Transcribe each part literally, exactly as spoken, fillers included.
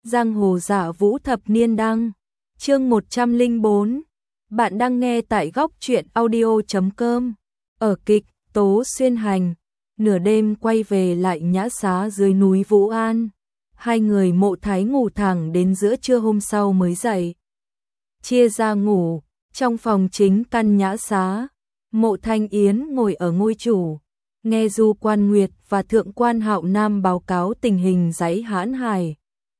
Giang hồ giả vũ thập niên đăng, chương một trăm lẻ bốn. Bạn đang nghe tại góc truyện audio chấm com. Ở kịch Tố Xuyên Hành, nửa đêm quay về lại nhã xá dưới núi Vũ An. Hai người Mộ Thái ngủ thẳng đến giữa trưa hôm sau mới dậy. Chia ra ngủ, trong phòng chính căn nhã xá, Mộ Thanh Yến ngồi ở ngôi chủ, nghe Du Quan Nguyệt và Thượng Quan Hạo Nam báo cáo tình hình dãy Hãn Hải.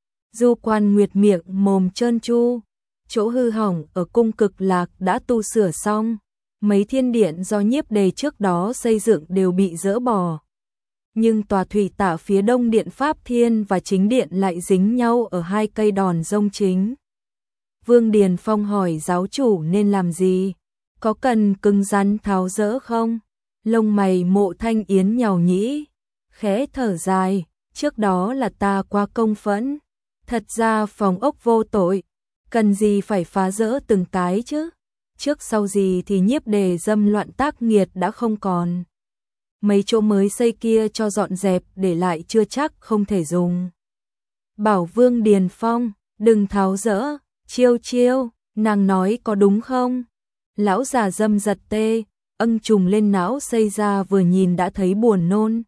Du Quan Nguyệt miệng mồm trơn tru, chỗ hư hỏng ở cung Cực Lạc đã tu sửa xong, mấy thiên điện do Nhiếp Đề trước đó xây dựng đều bị dỡ bỏ. Nhưng tòa thủy tạ phía đông điện Pháp Thiên và chính điện lại dính nhau ở hai cây đòn rông chính. Vương Điền Phong hỏi giáo chủ nên làm gì? Có cần cứng rắn tháo dỡ không? Lông mày Mộ Thanh Yến nhàu nhĩ, khẽ thở dài, trước đó là ta quá công phẫn. Thật ra phòng ốc vô tội, cần gì phải phá rỡ từng cái chứ? Trước sau gì thì Nhiếp Đề dâm loạn tác nghiệt đã không còn. Mấy chỗ mới xây kia cho dọn dẹp để lại chưa chắc không thể dùng. Bảo Vương Điền Phong, đừng tháo rỡ, chiêu chiêu, nàng nói có đúng không? Lão già dâm giật tê, âng trùng lên não xây ra vừa nhìn đã thấy buồn nôn.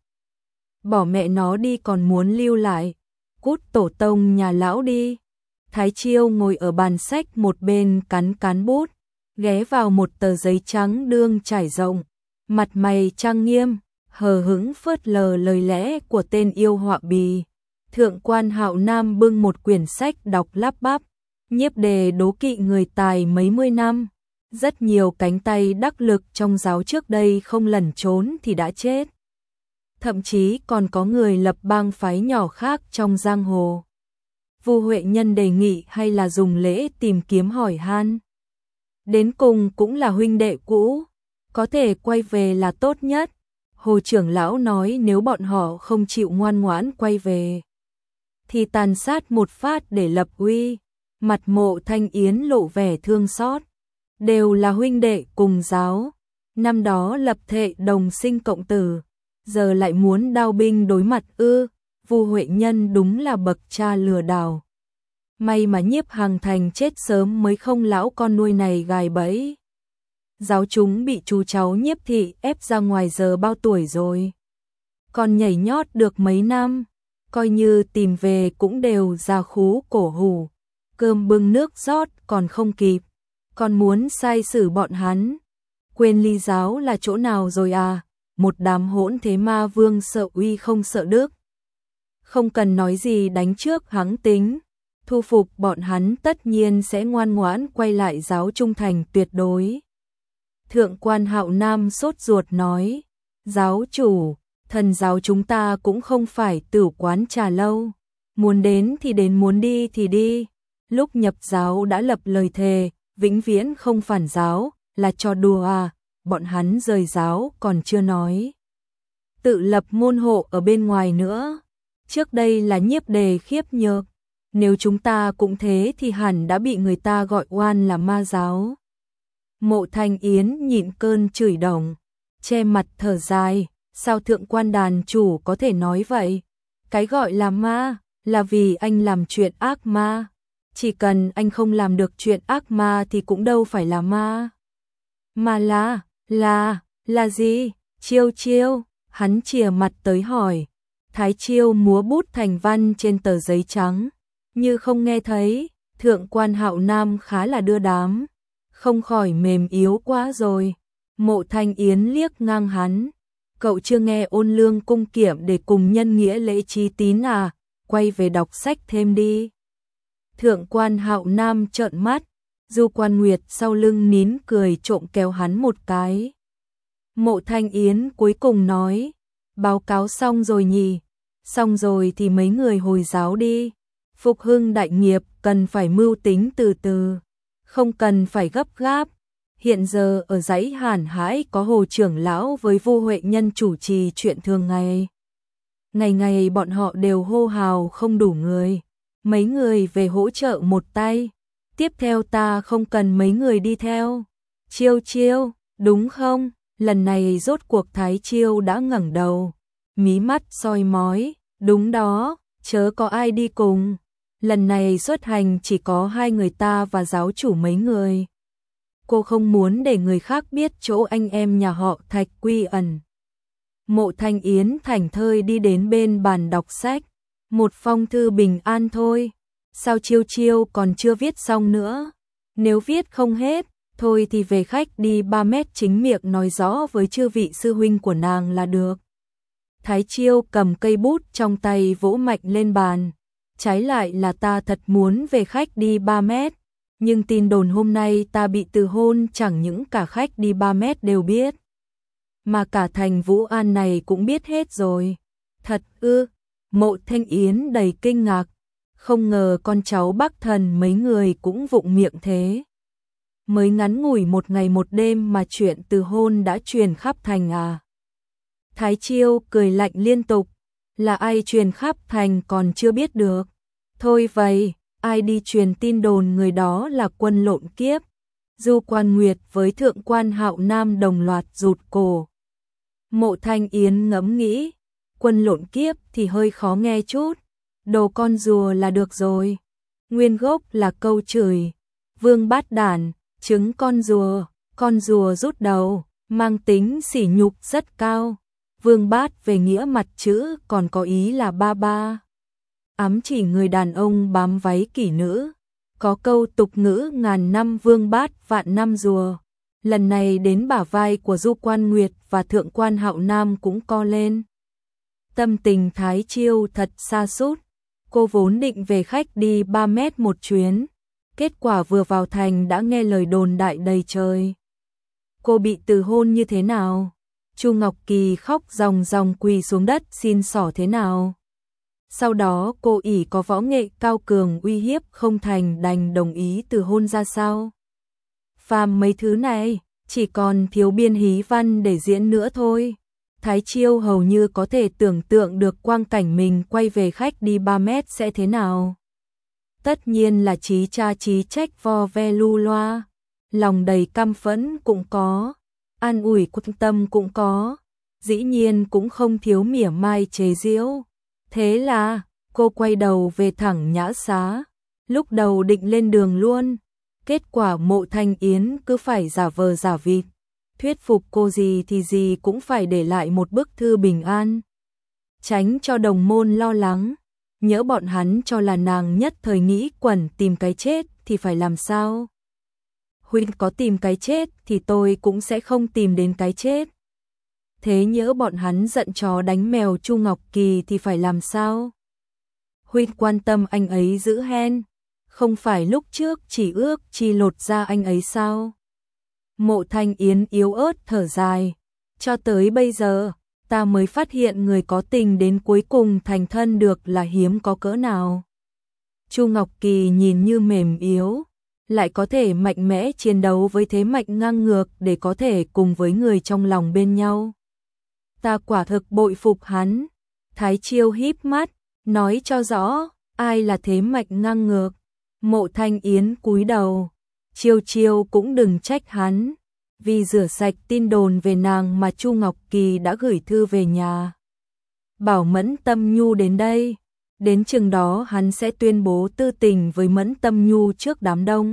Bỏ mẹ nó đi còn muốn lưu lại, cút tổ tông nhà lão đi. Thái Chiêu ngồi ở bàn sách một bên cắn cán bút, ghé vào một tờ giấy trắng đương trải rộng, mặt mày trang nghiêm, hờ hững phớt lờ lời lẽ của tên yêu họa bì. Thượng Quan Hạo Nam bưng một quyển sách đọc lắp bắp, Nhiếp Đề đố kỵ người tài mấy mươi năm, rất nhiều cánh tay đắc lực trong giáo trước đây không lẩn trốn thì đã chết. Thậm chí còn có người lập bang phái nhỏ khác trong giang hồ. Vu Huệ Nhân đề nghị hay là dùng lễ tìm kiếm hỏi han. Đến cùng cũng là huynh đệ cũ, có thể quay về là tốt nhất. Hồ trưởng lão nói nếu bọn họ không chịu ngoan ngoãn quay về, thì tàn sát một phát để lập uy. Mặt Mộ Thanh Yến lộ vẻ thương xót. Đều là huynh đệ cùng giáo, năm đó lập thệ đồng sinh cộng tử, giờ lại muốn đao binh đối mặt ư? Vu Huệ Nhân đúng là bậc cha lừa đảo. May mà Nhiếp Hằng Thành chết sớm mới không lão con nuôi này gài bẫy. Giáo chúng bị chú cháu Nhiếp thị ép ra ngoài giờ bao tuổi rồi. Còn nhảy nhót được mấy năm, coi như tìm về cũng đều già khú cổ hủ, cơm bưng nước rót còn không kịp, còn muốn sai xử bọn hắn. Quên Ly giáo là chỗ nào rồi à? Một đám hỗn thế ma vương sợ uy không sợ đức. Không cần nói gì đánh trước hắn tính, thu phục bọn hắn tất nhiên sẽ ngoan ngoãn quay lại giáo trung thành tuyệt đối. Thượng Quan Hạo Nam sốt ruột nói, giáo chủ, thần giáo chúng ta cũng không phải tử quán trà lâu, muốn đến thì đến muốn đi thì đi. Lúc nhập giáo đã lập lời thề, vĩnh viễn không phản giáo, là trò đùa à? Bọn hắn rời giáo còn chưa nói tự lập môn hộ ở bên ngoài nữa. Trước đây là Nhiếp Đề khiếp nhược, nếu chúng ta cũng thế thì hẳn đã bị người ta gọi oan là ma giáo. Mộ Thanh Yến nhịn cơn chửi đồng, che mặt thở dài, sao Thượng Quan đàn chủ có thể nói vậy? Cái gọi là ma là vì anh làm chuyện ác ma, chỉ cần anh không làm được chuyện ác ma thì cũng đâu phải là ma. Mà là, là, là gì? Chiêu chiêu, hắn chìa mặt tới hỏi. Thái Chiêu múa bút thành văn trên tờ giấy trắng, như không nghe thấy. Thượng Quan Hạo Nam khá là đưa đám, không khỏi mềm yếu quá rồi. Mộ Thanh Yến liếc ngang hắn, cậu chưa nghe Ôn Lương cung kiệm để cùng nhân nghĩa lễ trí tín à? Quay về đọc sách thêm đi. Thượng Quan Hạo Nam trợn mắt, Du Quan Nguyệt sau lưng nín cười trộm kéo hắn một cái. Mộ Thanh Yến cuối cùng nói, báo cáo xong rồi nhỉ? Xong rồi thì mấy người hồi giáo đi. Phục hưng đại nghiệp cần phải mưu tính từ từ, không cần phải gấp gáp. Hiện giờ ở dãy Hàn Hải có Hồ trưởng lão với Vu Huệ Nhân chủ trì chuyện thường ngày. Ngày ngày bọn họ đều hô hào không đủ người, mấy người về hỗ trợ một tay. Tiếp theo ta không cần mấy người đi theo. Chiêu chiêu, đúng không? Lần này rốt cuộc Thái Chiêu đã ngẩng đầu, mí mắt soi mói, đúng đó, chớ có ai đi cùng. lần này xuất hành chỉ có hai người ta và giáo chủ mấy người. Cô không muốn để người khác biết chỗ anh em nhà họ Thạch quy ẩn. Mộ Thanh Yến thảnh thơi đi đến bên bàn đọc sách. Một phong thư bình an thôi. Sao chiêu chiêu còn chưa viết xong nữa? Nếu viết không hết, thôi thì về khách đi ba mét chính miệng nói rõ với chư vị sư huynh của nàng là được. Thái Chiêu cầm cây bút trong tay vỗ mạnh lên bàn. Trái lại là ta thật muốn về khách đi ba mét. Nhưng tin đồn hôm nay ta bị từ hôn chẳng những cả khách đi ba mét đều biết. Mà cả thành Vũ An này cũng biết hết rồi. Thật ư? Mộ Thanh Yến đầy kinh ngạc. Không ngờ con cháu Bắc Thần mấy người cũng vụng miệng thế. Mới ngắn ngủi một ngày một đêm mà chuyện từ hôn đã truyền khắp thành à? Thái Chiêu cười lạnh liên tục. Là ai truyền khắp thành còn chưa biết được. Thôi vậy, ai đi truyền tin đồn người đó là Quân Lộn Kiếp. Du Quan Nguyệt với Thượng Quan Hạo Nam đồng loạt rụt cổ. Mộ Thanh Yến ngẫm nghĩ, Quân Lộn Kiếp thì hơi khó nghe chút. Đồ con rùa là được rồi. Nguyên gốc là câu chửi. Vương bát đản, trứng con rùa, con rùa rút đầu, mang tính sỉ nhục rất cao. Vương bát về nghĩa mặt chữ còn có ý là ba ba. Ám chỉ người đàn ông bám váy kỷ nữ. Có câu tục ngữ ngàn năm vương bát vạn năm rùa. Lần này đến bả vai của Du Quan Nguyệt và Thượng Quan Hạo Nam cũng co lên. Tâm tình Thái Chiêu thật sa sút. Cô vốn định về khách đi ba mét một chuyến. Kết quả vừa vào thành đã nghe lời đồn đại đầy trời. Cô bị từ hôn như thế nào? Chu Ngọc Kỳ khóc ròng ròng quỳ xuống đất xin xỏ thế nào? Sau đó cô ỷ có võ nghệ cao cường uy hiếp không thành đành đồng ý từ hôn ra sao? Phàm mấy thứ này, chỉ còn thiếu biên hí văn để diễn nữa thôi. Thái Chiêu hầu như có thể tưởng tượng được quang cảnh mình quay về khách đi ba mét sẽ thế nào. Tất nhiên là chí cha chí trách vo ve lu loa. Lòng đầy căm phẫn cũng có, an ủi quan tâm cũng có, dĩ nhiên cũng không thiếu mỉa mai chế giễu. Thế là, cô quay đầu về thẳng Nhã Xá, lúc đầu định lên đường luôn. Kết quả Mộ Thanh Yến cứ phải giả vờ giả vịt, thuyết phục cô gì thì gì cũng phải để lại một bức thư bình an. Tránh cho đồng môn lo lắng, nhỡ bọn hắn cho là nàng nhất thời nghĩ quẩn tìm cái chết thì phải làm sao? Huynh có tìm cái chết thì tôi cũng sẽ không tìm đến cái chết. Thế nhỡ bọn hắn giận chó đánh mèo Chu Ngọc Kỳ thì phải làm sao? Huynh quan tâm anh ấy dữ hen, không phải lúc trước chỉ ước chi lột ra anh ấy sao? Mộ Thanh Yến yếu ớt thở dài, cho tới bây giờ, ta mới phát hiện người có tình đến cuối cùng thành thân được là hiếm có cỡ nào. Chu Ngọc Kỳ nhìn như mềm yếu, lại có thể mạnh mẽ chiến đấu với thế mạnh ngang ngược để có thể cùng với người trong lòng bên nhau. Ta quả thực bội phục hắn. Thái Chiêu híp mắt, nói cho rõ, ai là thế mạnh ngang ngược. Mộ Thanh Yến cúi đầu, Chiêu Chiêu cũng đừng trách hắn, vì rửa sạch tin đồn về nàng mà Chu Ngọc Kỳ đã gửi thư về nhà. Bảo Mẫn Tâm Nhu đến đây, đến chừng đó hắn sẽ tuyên bố tư tình với Mẫn Tâm Nhu trước đám đông.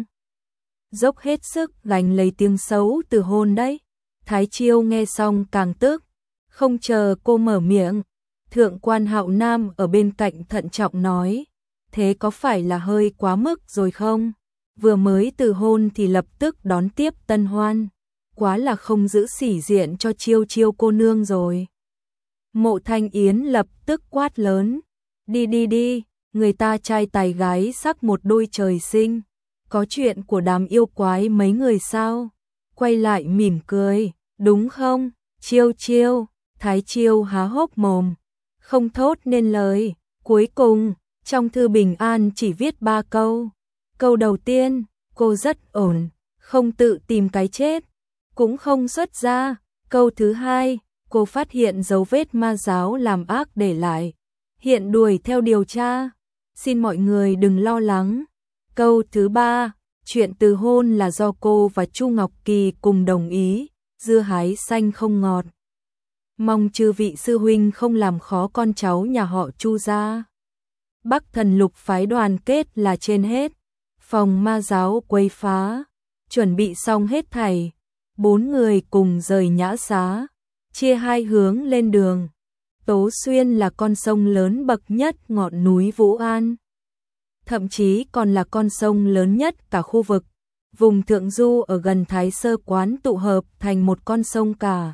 Dốc hết sức gánh lấy tiếng xấu từ hôn đấy. Thái Chiêu nghe xong càng tức, không chờ cô mở miệng. Thượng Quan Hạo Nam ở bên cạnh thận trọng nói, thế có phải là hơi quá mức rồi không? Vừa mới từ hôn thì lập tức đón tiếp tân hoan, quá là không giữ sỉ diện cho Chiêu Chiêu cô nương rồi. Mộ Thanh Yến lập tức quát lớn, đi đi đi, người ta trai tài gái sắc một đôi trời sinh, có chuyện của đám yêu quái mấy người sao? Quay lại mỉm cười, đúng không? Chiêu Chiêu, Thái Chiêu há hốc mồm, không thốt nên lời. Cuối cùng, trong thư bình an chỉ viết ba câu. Câu đầu tiên, cô rất ổn, không tự tìm cái chết, cũng không xuất ra. Câu thứ hai, cô phát hiện dấu vết ma giáo làm ác để lại, hiện đuổi theo điều tra, xin mọi người đừng lo lắng. Câu thứ ba, chuyện từ hôn là do cô và Chu Ngọc Kỳ cùng đồng ý, dưa hái xanh không ngọt. Mong chư vị sư huynh không làm khó con cháu nhà họ Chu gia. Bắc Thần Lục phái đoàn kết là trên hết. Phòng ma giáo quấy phá, chuẩn bị xong hết thảy, bốn người cùng rời nhã xá, chia hai hướng lên đường. Tố Xuyên là con sông lớn bậc nhất ngọn núi Vũ An, thậm chí còn là con sông lớn nhất cả khu vực. Vùng thượng du ở gần Thái Sơ Quán tụ hợp thành một con sông cả.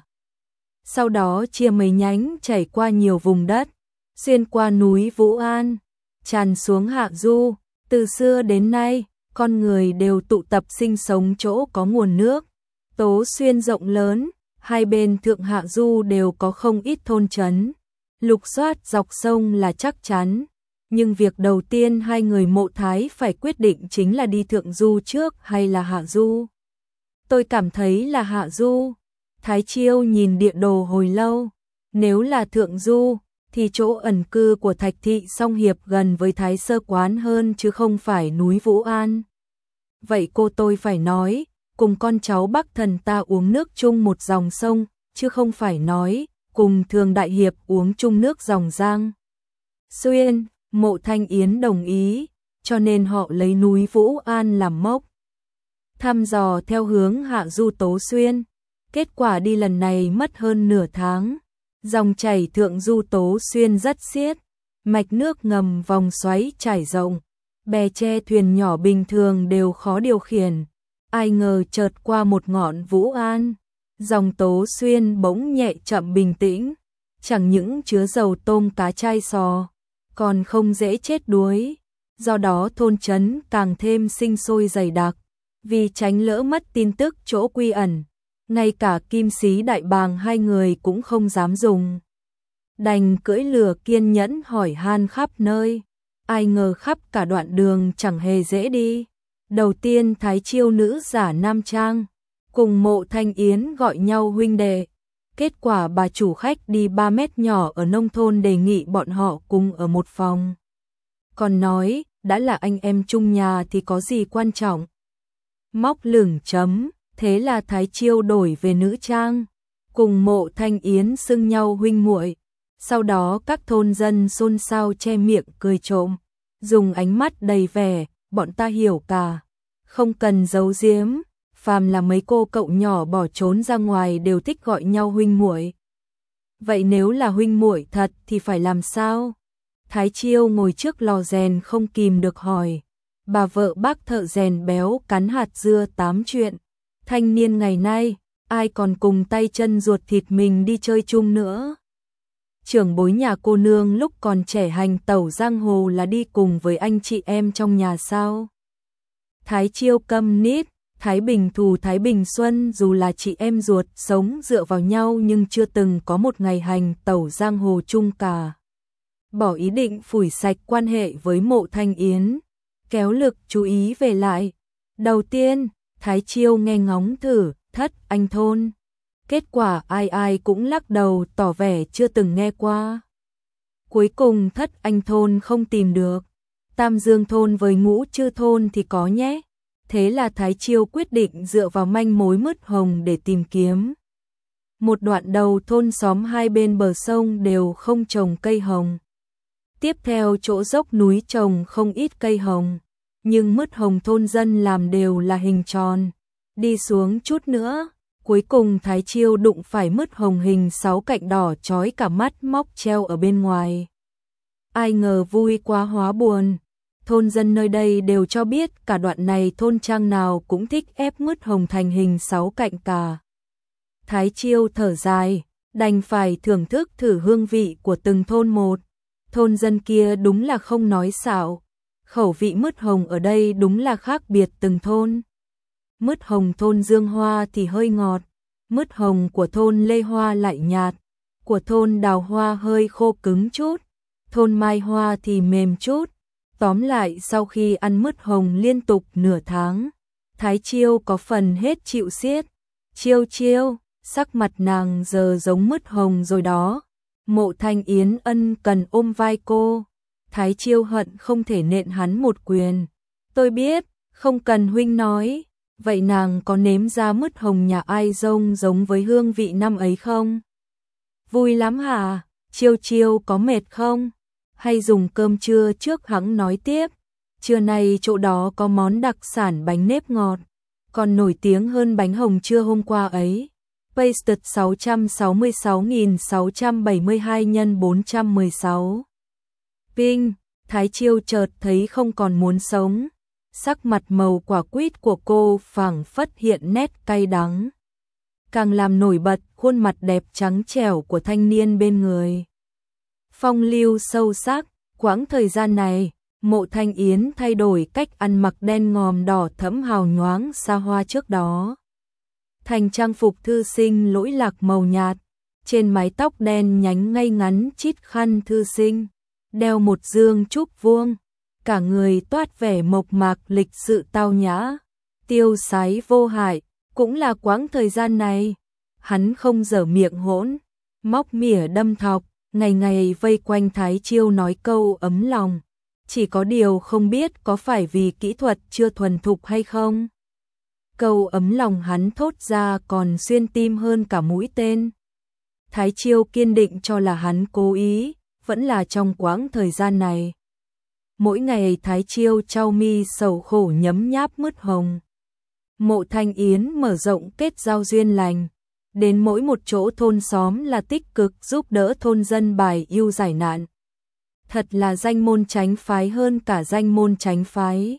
Sau đó chia mấy nhánh chảy qua nhiều vùng đất, xuyên qua núi Vũ An, tràn xuống hạ du. Từ xưa đến nay, con người đều tụ tập sinh sống chỗ có nguồn nước. Tố Xuyên rộng lớn, hai bên thượng hạ du đều có không ít thôn trấn. Lục soát dọc sông là chắc chắn, nhưng việc đầu tiên hai người Mộ Thái phải quyết định chính là đi thượng du trước hay là hạ du. Tôi cảm thấy là hạ du. Thái Chiêu nhìn địa đồ hồi lâu. Nếu là thượng du, thì chỗ ẩn cư của Thạch Thị Song Hiệp gần với Thái Sơ Quán hơn chứ không phải núi Vũ An. Vậy cô tôi phải nói, cùng con cháu Bắc Thần ta uống nước chung một dòng sông, chứ không phải nói, cùng Thường Đại Hiệp uống chung nước dòng Giang Xuyên. Mộ Thanh Yến đồng ý, cho nên họ lấy núi Vũ An làm mốc. Thăm dò theo hướng hạ du Tố Xuyên. Kết quả đi lần này mất hơn nửa tháng. Dòng chảy thượng du Tố Xuyên rất xiết, mạch nước ngầm vòng xoáy trải rộng, bè tre thuyền nhỏ bình thường đều khó điều khiển. Ai ngờ chợt qua một ngọn Vũ An, dòng Tố Xuyên bỗng nhẹ chậm bình tĩnh, chẳng những chứa dầu tôm cá chai sò, còn không dễ chết đuối. Do đó thôn trấn càng thêm sinh sôi dày đặc, vì tránh lỡ mất tin tức chỗ quy ẩn. Ngay cả Kim Sĩ Đại Bàng hai người cũng không dám dùng, đành cưỡi lừa kiên nhẫn hỏi han khắp nơi. Ai ngờ khắp cả đoạn đường chẳng hề dễ đi. Đầu tiên Thái Chiêu nữ giả nam trang, cùng Mộ Thanh Yến gọi nhau huynh đệ. Kết quả bà chủ khách đi ba mét nhỏ ở nông thôn đề nghị bọn họ cùng ở một phòng. Còn nói, đã là anh em chung nhà thì có gì quan trọng. Móc lửng chấm. Thế là Thái Chiêu đổi về nữ trang, cùng Mộ Thanh Yến xưng nhau huynh muội. Sau đó các thôn dân xôn xao che miệng cười trộm, dùng ánh mắt đầy vẻ, bọn ta hiểu cả, không cần giấu giếm, phàm là mấy cô cậu nhỏ bỏ trốn ra ngoài đều thích gọi nhau huynh muội. Vậy nếu là huynh muội thật thì phải làm sao? Thái Chiêu ngồi trước lò rèn không kìm được hỏi. Bà vợ bác thợ rèn béo cắn hạt dưa tám chuyện. Thanh niên ngày nay, ai còn cùng tay chân ruột thịt mình đi chơi chung nữa. Trưởng bối nhà cô nương lúc còn trẻ hành tẩu giang hồ là đi cùng với anh chị em trong nhà sao? Thái Chiêu câm nít, Thái Bình Thù Thái Bình Xuân dù là chị em ruột sống dựa vào nhau nhưng chưa từng có một ngày hành tẩu giang hồ chung cả. Bỏ ý định phủi sạch quan hệ với Mộ Thanh Yến, kéo lực chú ý về lại. Đầu tiên, Thái Chiêu nghe ngóng thử Thất Anh Thôn. Kết quả ai ai cũng lắc đầu tỏ vẻ chưa từng nghe qua. Cuối cùng Thất Anh Thôn không tìm được. Tam Dương Thôn với Ngũ Chư Thôn thì có nhé. Thế là Thái Chiêu quyết định dựa vào manh mối mứt hồng để tìm kiếm. Một đoạn đầu thôn xóm hai bên bờ sông đều không trồng cây hồng. Tiếp theo chỗ dốc núi trồng không ít cây hồng. Nhưng mứt hồng thôn dân làm đều là hình tròn. Đi xuống chút nữa, cuối cùng Thái Chiêu đụng phải mứt hồng hình sáu cạnh đỏ chói cả mắt móc treo ở bên ngoài. Ai ngờ vui quá hóa buồn. Thôn dân nơi đây đều cho biết cả đoạn này thôn trang nào cũng thích ép mứt hồng thành hình sáu cạnh cả. Thái Chiêu thở dài, đành phải thưởng thức thử hương vị của từng thôn một. Thôn dân kia đúng là không nói xạo. Khẩu vị mứt hồng ở đây đúng là khác biệt từng thôn. Mứt hồng thôn Dương Hoa thì hơi ngọt, mứt hồng của thôn Lê Hoa lại nhạt, của thôn Đào Hoa hơi khô cứng chút, thôn Mai Hoa thì mềm chút. Tóm lại sau khi ăn mứt hồng liên tục nửa tháng, Thái Chiêu có phần hết chịu xiết. Chiêu chiêu, sắc mặt nàng giờ giống mứt hồng rồi đó. Mộ Thanh Yến ân cần ôm vai cô. Thái Chiêu hận không thể nện hắn một quyền. Tôi biết, không cần huynh nói. Vậy nàng có nếm ra mứt hồng nhà ai rông giống với hương vị năm ấy không? Vui lắm hả? Chiêu chiêu có mệt không? hay dùng cơm trưa trước hắn nói tiếp. Trưa nay chỗ đó có món đặc sản bánh nếp ngọt, còn nổi tiếng hơn bánh hồng trưa hôm qua ấy. Pasted sáu trăm sáu mươi sáu nghìn sáu trăm bảy mươi hai nhân bốn trăm mười sáu. Ping, Thái Chiêu chợt thấy không còn muốn sống. Sắc mặt màu quả quýt của cô phảng phất hiện nét cay đắng, càng làm nổi bật khuôn mặt đẹp trắng trẻo của thanh niên bên người. Phong lưu sâu sắc, quãng thời gian này, Mộ Thanh Yến thay đổi cách ăn mặc đen ngòm đỏ thẫm hào nhoáng xa hoa trước đó, thành trang phục thư sinh lỗi lạc màu nhạt, trên mái tóc đen nhánh ngay ngắn chít khăn thư sinh, đeo một dương trúc vuông, cả người toát vẻ mộc mạc lịch sự tao nhã, tiêu sái vô hại. Cũng là quãng thời gian này, hắn không dở miệng hỗn, móc mỉa đâm thọc, ngày ngày vây quanh Thái Chiêu nói câu ấm lòng, chỉ có điều không biết có phải vì kỹ thuật chưa thuần thục hay không. Câu ấm lòng hắn thốt ra còn xuyên tim hơn cả mũi tên. Thái Chiêu kiên định cho là hắn cố ý, vẫn là trong quãng thời gian này. Mỗi ngày Thái Chiêu trao mi sầu khổ nhấm nháp mứt hồng. Mộ Thanh Yến mở rộng kết giao duyên lành, đến mỗi một chỗ thôn xóm là tích cực giúp đỡ thôn dân bài yêu giải nạn. Thật là danh môn tránh phái hơn cả danh môn tránh phái.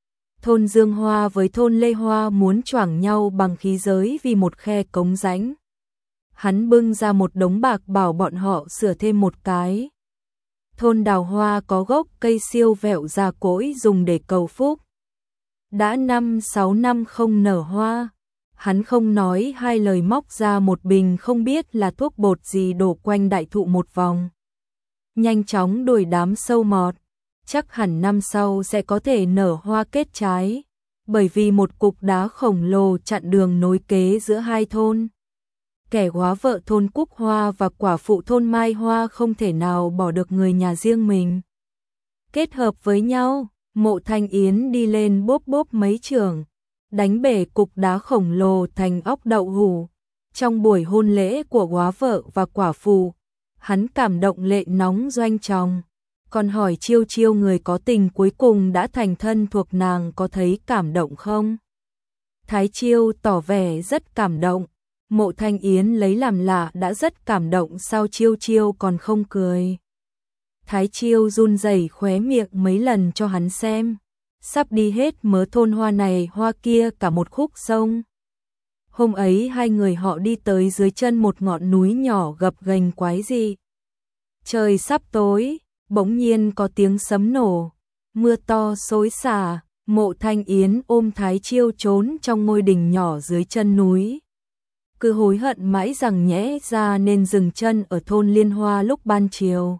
Thôn Dương Hoa với thôn Lê Hoa muốn choảng nhau bằng khí giới vì một khe cống rãnh. Hắn bưng ra một đống bạc bảo bọn họ sửa thêm một cái. Thôn Đào Hoa có gốc cây siêu vẹo già cỗi dùng để cầu phúc. Đã năm sáu năm không nở hoa, hắn không nói hai lời móc ra một bình không biết là thuốc bột gì đổ quanh đại thụ một vòng. Nhanh chóng đuổi đám sâu mọt, chắc hẳn năm sau sẽ có thể nở hoa kết trái, bởi vì một cục đá khổng lồ chặn đường nối kế giữa hai thôn. Kẻ góa vợ thôn Cúc Hoa và quả phụ thôn Mai Hoa không thể nào bỏ được người nhà riêng mình. Kết hợp với nhau, Mộ Thanh Yến đi lên bóp bóp mấy trường, đánh bể cục đá khổng lồ thành óc đậu hủ. Trong buổi hôn lễ của góa vợ và quả phụ, hắn cảm động lệ nóng doanh tròng, còn hỏi Chiêu Chiêu người có tình cuối cùng đã thành thân thuộc nàng có thấy cảm động không? Thái Chiêu tỏ vẻ rất cảm động. Mộ Thanh Yến lấy làm lạ đã rất cảm động sao Chiêu Chiêu còn không cười. Thái Chiêu run rẩy khóe miệng mấy lần cho hắn xem. Sắp đi hết mớ thôn hoa này hoa kia cả một khúc sông. Hôm ấy hai người họ đi tới dưới chân một ngọn núi nhỏ gập ghềnh quái dị. Trời sắp tối, bỗng nhiên có tiếng sấm nổ, mưa to xối xả. Mộ Thanh Yến ôm Thái Chiêu trốn trong ngôi đình nhỏ dưới chân núi. Cứ hối hận mãi rằng nhẽ ra nên dừng chân ở thôn Liên Hoa lúc ban chiều.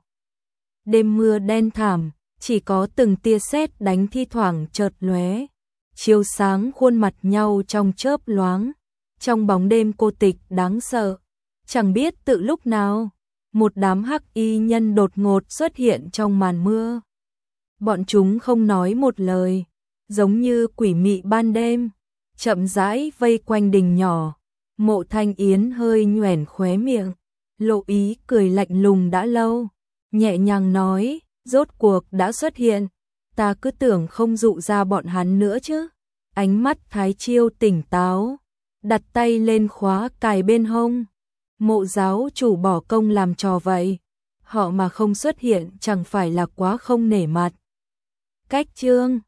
Đêm mưa đen thảm, chỉ có từng tia sét đánh thi thoảng chợt lóe, chiếu sáng khuôn mặt nhau trong chớp loáng. Trong bóng đêm cô tịch đáng sợ, chẳng biết tự lúc nào, một đám hắc y nhân đột ngột xuất hiện trong màn mưa. Bọn chúng không nói một lời, giống như quỷ mị ban đêm, chậm rãi vây quanh đình nhỏ. Mộ Thanh Yến hơi nhoẻn khóe miệng, lộ ý cười lạnh lùng đã lâu, nhẹ nhàng nói, rốt cuộc đã xuất hiện, ta cứ tưởng không dụ ra bọn hắn nữa chứ. Ánh mắt Thái Chiêu tỉnh táo, đặt tay lên khóa cài bên hông. Mộ giáo chủ bỏ công làm trò vậy, họ mà không xuất hiện chẳng phải là quá không nể mặt. Cách chương